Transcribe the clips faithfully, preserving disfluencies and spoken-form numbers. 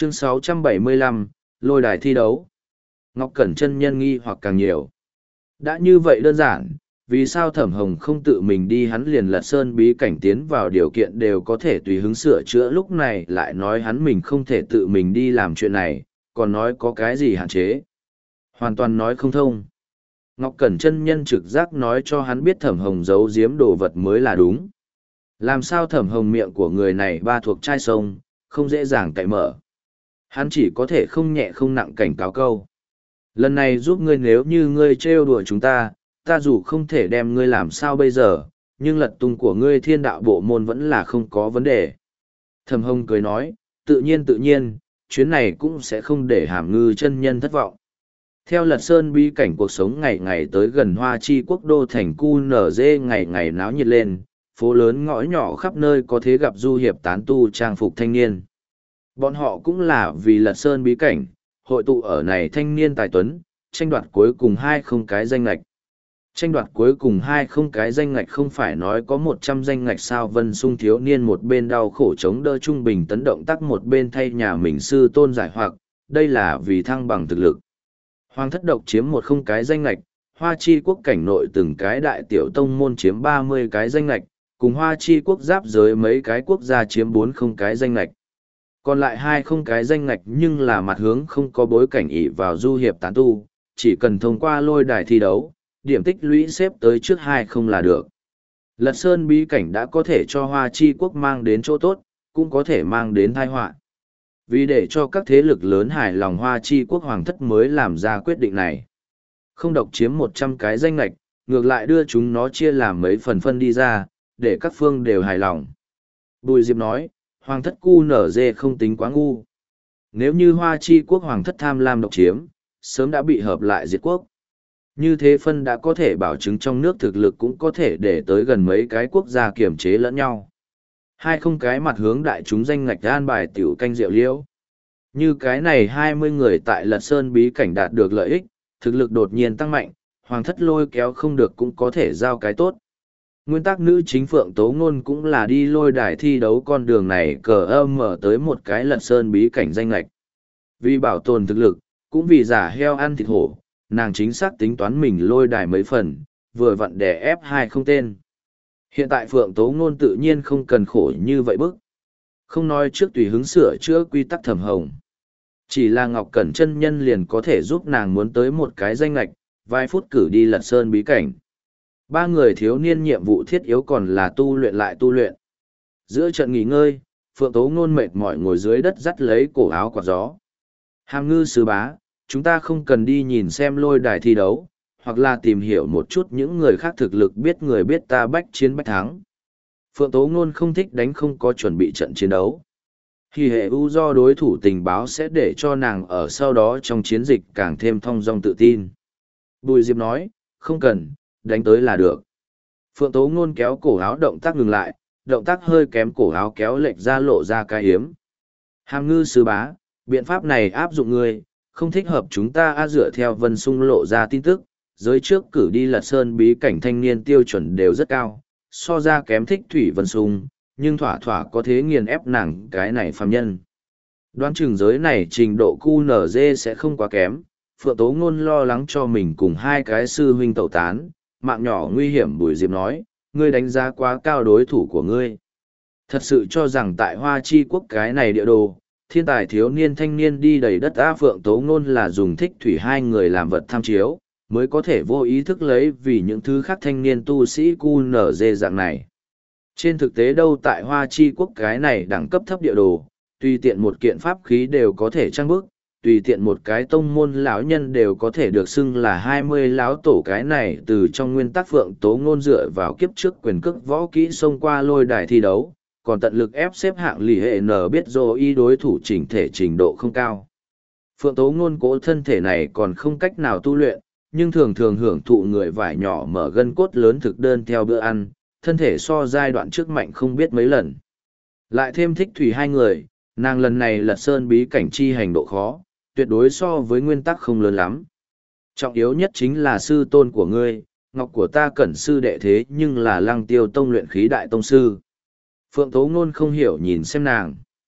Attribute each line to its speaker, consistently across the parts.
Speaker 1: Chương sáu trăm bảy mươi lăm, lôi đài thi đấu. Ngọc Cẩn chân nhân nghi hoặc càng nhiều. Đã như vậy đơn giản, vì sao Thẩm Hồng không tự mình đi, hắn liền lật sơn bí cảnh tiến vào điều kiện đều có thể tùy hứng sửa chữa, lúc này lại nói hắn mình không thể tự mình đi làm chuyện này, còn nói có cái gì hạn chế. Hoàn toàn nói không thông. Ngọc Cẩn chân nhân trực giác nói cho hắn biết Thẩm Hồng giấu giếm đồ vật mới là đúng. Làm sao Thẩm Hồng miệng của người này ba thuộc chai sông, không dễ dàng cậy mở. Hắn chỉ có thể không nhẹ không nặng cảnh cáo câu. Lần này giúp ngươi, nếu như ngươi trêu đùa chúng ta, ta dù không thể đem ngươi làm sao bây giờ, nhưng lật tung của ngươi thiên đạo bộ môn vẫn là không có vấn đề. Thẩm Hồng cười nói, tự nhiên tự nhiên, chuyến này cũng sẽ không để Hàm Ngư chân nhân thất vọng. Theo Lật Sơn bí cảnh, cuộc sống ngày ngày tới gần Hoa Chi quốc đô thành Cu Nở Dê ngày ngày náo nhiệt lên, phố lớn ngõ nhỏ khắp nơi có thể gặp du hiệp tán tu trang phục thanh niên. Bọn họ cũng là vì Lật Sơn bí cảnh, hội tụ ở này thanh niên tài tuấn, tranh đoạt cuối cùng hai không cái danh lạch. Tranh đoạt cuối cùng hai không cái danh ngạch không phải nói có một trăm danh ngạch sao. Vân Sung thiếu niên một bên đau khổ chống đỡ trung bình tấn động tác, một bên thay nhà mình sư tôn giải hoặc, đây là vì thăng bằng thực lực. Hoàng thất độc chiếm một không cái danh ngạch, Hoa Chi quốc cảnh nội từng cái đại tiểu tông môn chiếm ba mươi cái danh ngạch, cùng Hoa Chi quốc giáp giới mấy cái quốc gia chiếm bốn không cái danh ngạch. Còn lại hai không cái danh ngạch nhưng là mặt hướng không có bối cảnh ỷ vào du hiệp tán tu, chỉ cần thông qua lôi đài thi đấu, điểm tích lũy xếp tới trước hai không là được. Lật Sơn bí cảnh đã có thể cho Hoa Chi quốc mang đến chỗ tốt, cũng có thể mang đến tai họa. Vì để cho các thế lực lớn hài lòng, Hoa Chi quốc hoàng thất mới làm ra quyết định này. Không độc chiếm một trăm cái danh lệch, ngược lại đưa chúng nó chia làm mấy phần phân đi ra, để các phương đều hài lòng. Bùi Diệp nói, hoàng thất Cu Nở Dê không tính quá ngu. Nếu như Hoa Chi quốc hoàng thất tham lam độc chiếm, sớm đã bị hợp lại diệt quốc. Như thế phân đã có thể bảo chứng trong nước thực lực, cũng có thể để tới gần mấy cái quốc gia kiểm chế lẫn nhau. Hai không cái mặt hướng đại chúng danh ngạch an bài tiểu canh rượu liễu. Như cái này hai mươi người tại Lật Sơn bí cảnh đạt được lợi ích, thực lực đột nhiên tăng mạnh, hoàng thất lôi kéo không được cũng có thể giao cái tốt. Nguyên tắc nữ chính Phượng Tố Ngôn cũng là đi lôi đài thi đấu con đường này cờ âm mở tới một cái Lật Sơn bí cảnh danh lạch. Vì bảo tồn thực lực, cũng vì giả heo ăn thịt hổ, nàng chính xác tính toán mình lôi đài mấy phần, vừa vặn đè ép hai không tên. Hiện tại Phượng Tố Ngôn tự nhiên không cần khổ như vậy bức. Không nói trước tùy hứng sửa chữa quy tắc Thẩm Hồng. Chỉ là Ngọc Cẩn chân nhân liền có thể giúp nàng muốn tới một cái danh lạch, vài phút cử đi Lật Sơn bí cảnh. Ba người thiếu niên nhiệm vụ thiết yếu còn là tu luyện lại tu luyện. Giữa trận nghỉ ngơi, Phượng Tố Ngôn mệt mỏi ngồi dưới đất dắt lấy cổ áo quạt gió. Hàm Ngư sư bá, chúng ta không cần đi nhìn xem lôi đài thi đấu, hoặc là tìm hiểu một chút những người khác thực lực, biết người biết ta, bách chiến bách thắng. Phượng Tố Ngôn không thích đánh không có chuẩn bị trận chiến đấu. Hỉ hệ u do đối thủ tình báo sẽ để cho nàng ở sau đó trong chiến dịch càng thêm thong dong tự tin. Bùi Diệp nói, không cần, đánh tới là được. Phượng Tố Ngôn kéo cổ áo, động tác ngừng lại, động tác hơi kém, cổ áo kéo lệch ra lộ ra cái hiếm. Hàm Ngư sư bá, biện pháp này áp dụng ngươi, không thích hợp chúng ta. A dựa theo Vân Sung lộ ra tin tức, giới trước cử đi Lật Sơn bí cảnh thanh niên tiêu chuẩn đều rất cao, so ra kém thích Thủy Vân Sung, nhưng thỏa thỏa có thế nghiền ép nàng cái này phàm nhân. Đoán chừng giới này trình độ Cu Nở Dê sẽ không quá kém. Phượng Tố Ngôn lo lắng cho mình cùng hai cái sư huynh tẩu tán, mạng nhỏ nguy hiểm. Bùi Diệp nói, ngươi đánh giá quá cao đối thủ của ngươi. Thật sự cho rằng tại Hoa Chi quốc cái này địa đồ, thiên tài thiếu niên thanh niên đi đầy đất. A Phượng Tố Ngôn là dùng thích Thủy hai người làm vật tham chiếu, mới có thể vô ý thức lấy vì những thứ khác thanh niên tu sĩ Cu Nở Dê dạng này. Trên thực tế đâu, tại Hoa Chi quốc cái này đẳng cấp thấp địa đồ, tùy tiện một kiện pháp khí đều có thể trang bức, tùy tiện một cái tông môn lão nhân đều có thể được xưng là hai mươi lão tổ. Cái này từ trong nguyên tắc Phượng Tố Ngôn dựa vào kiếp trước quyền cước võ kỹ xông qua lôi đài thi đấu, còn tận lực ép xếp hạng lì hệ nở biết dô y đối thủ chỉnh thể trình độ không cao. Phượng Tố Ngôn cố thân thể này còn không cách nào tu luyện, nhưng thường thường hưởng thụ người vải nhỏ mở gân cốt lớn thực đơn theo bữa ăn, thân thể so giai đoạn trước mạnh không biết mấy lần. Lại thêm thích Thủy hai người, nàng lần này Lật Sơn bí cảnh chi hành độ khó, tuyệt đối so với nguyên tắc không lớn lắm. Trọng yếu nhất chính là sư tôn của ngươi, ngọc của ta Cẩn sư đệ thế nhưng là Lăng Tiêu tông luyện khí đại tông sư. Phượng Tố Ngôn không hiểu nhìn xem nàng.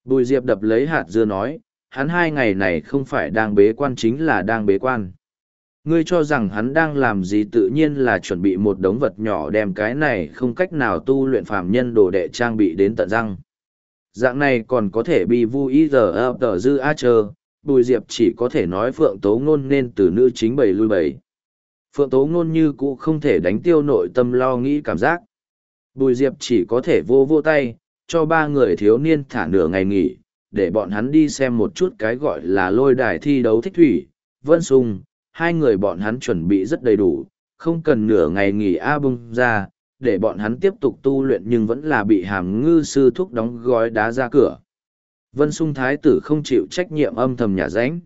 Speaker 1: Bùi Diệp đập lấy hạt dưa nói, hắn hai ngày này không phải đang bế quan chính là đang bế quan. Ngươi cho rằng hắn đang làm gì, tự nhiên là chuẩn bị một đống vật nhỏ đem cái này không cách nào tu luyện phàm nhân đồ đệ trang bị đến tận răng. Dạng này còn có thể bị vu ý giờ ập tờ dư a chờ, Bùi Diệp chỉ có thể nói Phượng Tố Ngôn nên từ nữ chính bầy lui bầy. Phượng Tố Ngôn như cũ không thể đánh tiêu nội tâm lo nghĩ cảm giác. Bùi Diệp chỉ có thể vô vô tay, cho ba người thiếu niên thả nửa ngày nghỉ, để bọn hắn đi xem một chút cái gọi là lôi đài thi đấu thích thủy. Vân Sung, hai người bọn hắn chuẩn bị rất đầy đủ, không cần nửa ngày nghỉ a bung ra, để bọn hắn tiếp tục tu luyện nhưng vẫn là bị Hàm Ngư sư thúc đóng gói đá ra cửa. Vân Sung thái tử không chịu trách nhiệm âm thầm nhả ránh.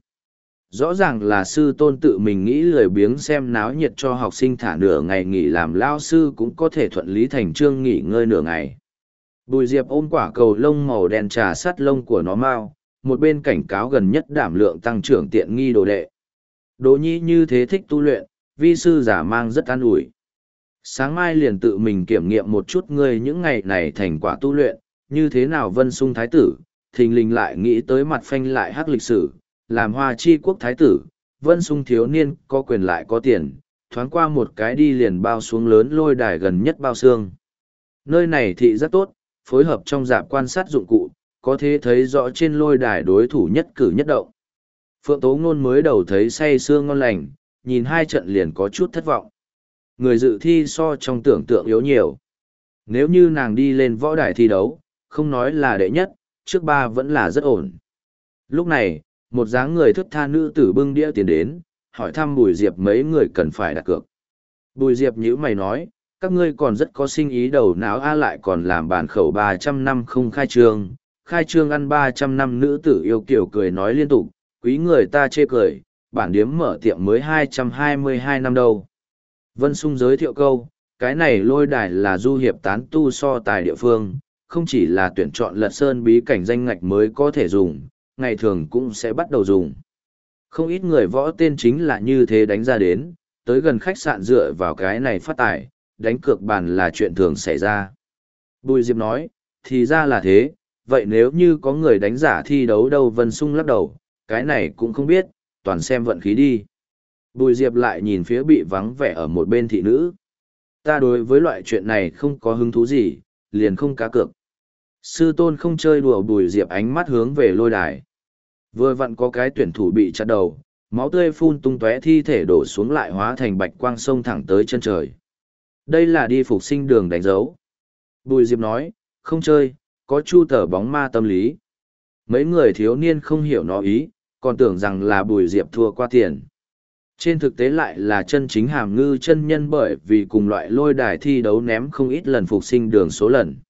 Speaker 1: Rõ ràng là sư tôn tự mình nghĩ lười biếng xem náo nhiệt cho học sinh thả nửa ngày nghỉ, làm lao sư cũng có thể thuận lý thành chương nghỉ ngơi nửa ngày. Bùi Diệp ôm quả cầu lông màu đen trà sắt lông của nó mau, một bên cảnh cáo gần nhất đảm lượng tăng trưởng tiện nghi đồ đệ. Đỗ Nhi như thế thích tu luyện, vi sư giả mang rất an ủi. Sáng mai liền tự mình kiểm nghiệm một chút ngươi những ngày này thành quả tu luyện, như thế nào. Vân Sung thái tử, thình lình lại nghĩ tới mặt phanh lại hắc lịch sử, làm Hoa Chi quốc thái tử, Vân Sung thiếu niên có quyền lại có tiền, thoáng qua một cái đi liền bao xuống lớn lôi đài gần nhất bao xương. Nơi này thị rất tốt, phối hợp trong dạp quan sát dụng cụ, có thể thấy rõ trên lôi đài đối thủ nhất cử nhất động. Phượng Tố Ngôn mới đầu thấy say sưa ngon lành, nhìn hai trận liền có chút thất vọng. Người dự thi so trong tưởng tượng yếu nhiều. Nếu như nàng đi lên võ đài thi đấu, không nói là đệ nhất, trước ba vẫn là rất ổn. Lúc này, một dáng người thức tha nữ tử bưng đĩa tiền đến, hỏi thăm Bùi Diệp mấy người cần phải đặt cược. Bùi Diệp nhíu mày nói, các ngươi còn rất có sinh ý đầu não a, lại còn làm bản khẩu ba trăm năm không khai trương, khai trương ăn ba trăm năm. Nữ tử yêu kiểu cười nói liên tục, quý người ta chê cười, bản điếm mở tiệm mới hai trăm hai mươi hai năm đâu. Vân Sung giới thiệu câu, cái này lôi đài là du hiệp tán tu so tài địa phương, không chỉ là tuyển chọn lật sơn bí cảnh danh ngạch mới có thể dùng, ngày thường cũng sẽ bắt đầu dùng. Không ít người võ tên chính là như thế đánh ra đến, tới gần khách sạn dựa vào cái này phát tài, đánh cược bàn là chuyện thường xảy ra. Bùi Diệp nói, thì ra là thế, vậy nếu như có người đánh giả thi đấu đâu? Vân Sung lắc đầu, cái này cũng không biết, toàn xem vận khí đi. Bùi Diệp lại nhìn phía bị vắng vẻ ở một bên thị nữ. Ta đối với loại chuyện này không có hứng thú gì, liền không cá cược. Sư tôn không chơi đùa. Bùi Diệp ánh mắt hướng về lôi đài. Vừa vặn có cái tuyển thủ bị chặt đầu, máu tươi phun tung tóe, thi thể đổ xuống lại hóa thành bạch quang sông thẳng tới chân trời. Đây là đi phục sinh đường đánh dấu. Bùi Diệp nói, không chơi, có chu tờ bóng ma tâm lý. Mấy người thiếu niên không hiểu nó ý, còn tưởng rằng là Bùi Diệp thua qua tiền. Trên thực tế lại là chân chính Hàm Ngư chân nhân, bởi vì cùng loại lôi đài thi đấu ném không ít lần phục sinh đường số lần.